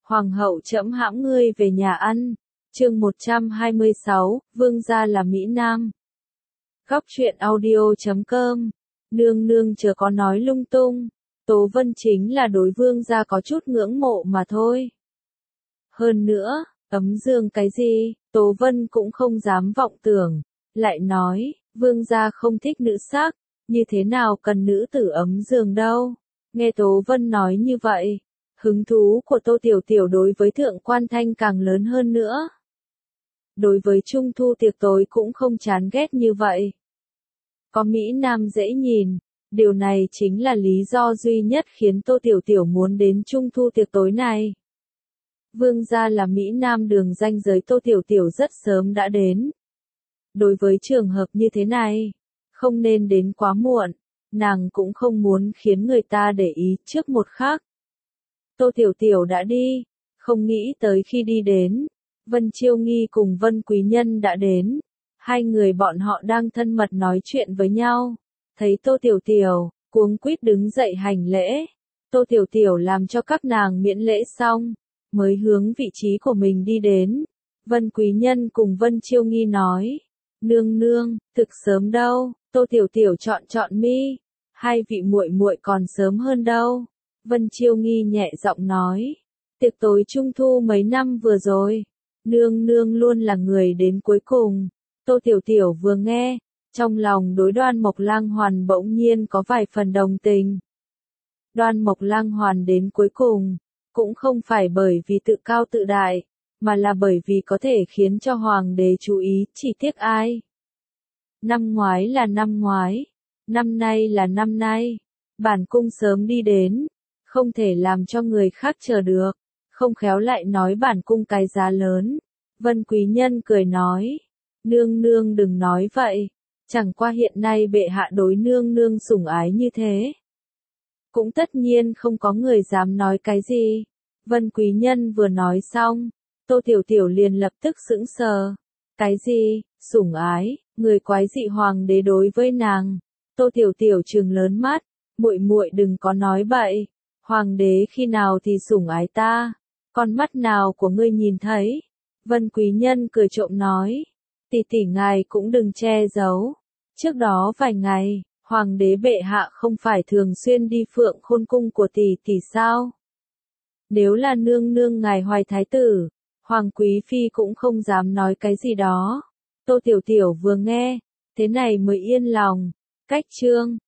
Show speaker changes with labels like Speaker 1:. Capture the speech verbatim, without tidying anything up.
Speaker 1: Hoàng hậu trẫm hãm ngươi về nhà ăn. Chương một trăm hai mươi sáu, vương gia là Mỹ Nam. Góc truyện audio chấm com. Nương nương chớ có nói lung tung. Tố Vân chính là đối vương gia có chút ngưỡng mộ mà thôi. Hơn nữa, ấm giường cái gì, Tố Vân cũng không dám vọng tưởng. Lại nói, vương gia không thích nữ sắc, như thế nào cần nữ tử ấm giường đâu. Nghe Tố Vân nói như vậy, hứng thú của Tô Tiểu Tiểu đối với Thượng Quan Thanh càng lớn hơn nữa. Đối với Trung Thu tiệc tối cũng không chán ghét như vậy. Có Mỹ Nam dễ nhìn, điều này chính là lý do duy nhất khiến Tô Tiểu Tiểu muốn đến Trung Thu tiệc tối này. Vương gia là Mỹ Nam đường ranh giới Tô Tiểu Tiểu rất sớm đã đến. Đối với trường hợp như thế này, không nên đến quá muộn, nàng cũng không muốn khiến người ta để ý trước một khắc. Tô Tiểu Tiểu đã đi, không nghĩ tới khi đi đến, Vân Chiêu Nghi cùng Vân Quý Nhân đã đến. Hai người bọn họ đang thân mật nói chuyện với nhau. Thấy Tô Tiểu Tiểu, cuống quýt đứng dậy hành lễ. Tô Tiểu Tiểu làm cho các nàng miễn lễ xong, mới hướng vị trí của mình đi đến. Vân Quý Nhân cùng Vân Chiêu Nghi nói, nương nương, thực sớm đâu. Tô Tiểu Tiểu chọn chọn mi, hai vị muội muội còn sớm hơn đâu. Vân Chiêu Nghi nhẹ giọng nói, tiệc tối Trung Thu mấy năm vừa rồi, nương nương luôn là người đến cuối cùng. Tô Tiểu Tiểu vừa nghe, trong lòng đối Đoan Mộc Lang Hoàn bỗng nhiên có vài phần đồng tình. Đoan Mộc Lang Hoàn đến cuối cùng, cũng không phải bởi vì tự cao tự đại, mà là bởi vì có thể khiến cho hoàng đế chú ý, chỉ tiếc ai. Năm ngoái là năm ngoái, năm nay là năm nay, bản cung sớm đi đến, không thể làm cho người khác chờ được, không khéo lại nói bản cung cái giá lớn. Vân Quý Nhân cười nói, nương nương đừng nói vậy, chẳng qua hiện nay bệ hạ đối nương nương sủng ái như thế. Cũng tất nhiên không có người dám nói cái gì. Vân Quý Nhân vừa nói xong, Tô Tiểu Tiểu liền lập tức sững sờ. Cái gì, sủng ái, người quái dị hoàng đế đối với nàng. Tô Tiểu Tiểu trừng lớn mắt, muội muội đừng có nói bậy, hoàng đế khi nào thì sủng ái ta, con mắt nào của ngươi nhìn thấy. Vân Quý Nhân cười trộm nói, tỷ tỷ ngài cũng đừng che giấu. Trước đó vài ngày, hoàng đế bệ hạ không phải thường xuyên đi Phượng Khôn cung của tỷ tỷ sao? Nếu là nương nương ngài hoài thái tử, hoàng quý phi cũng không dám nói cái gì đó. Tô Tiểu Tiểu vừa nghe, thế này mới yên lòng. Cách chương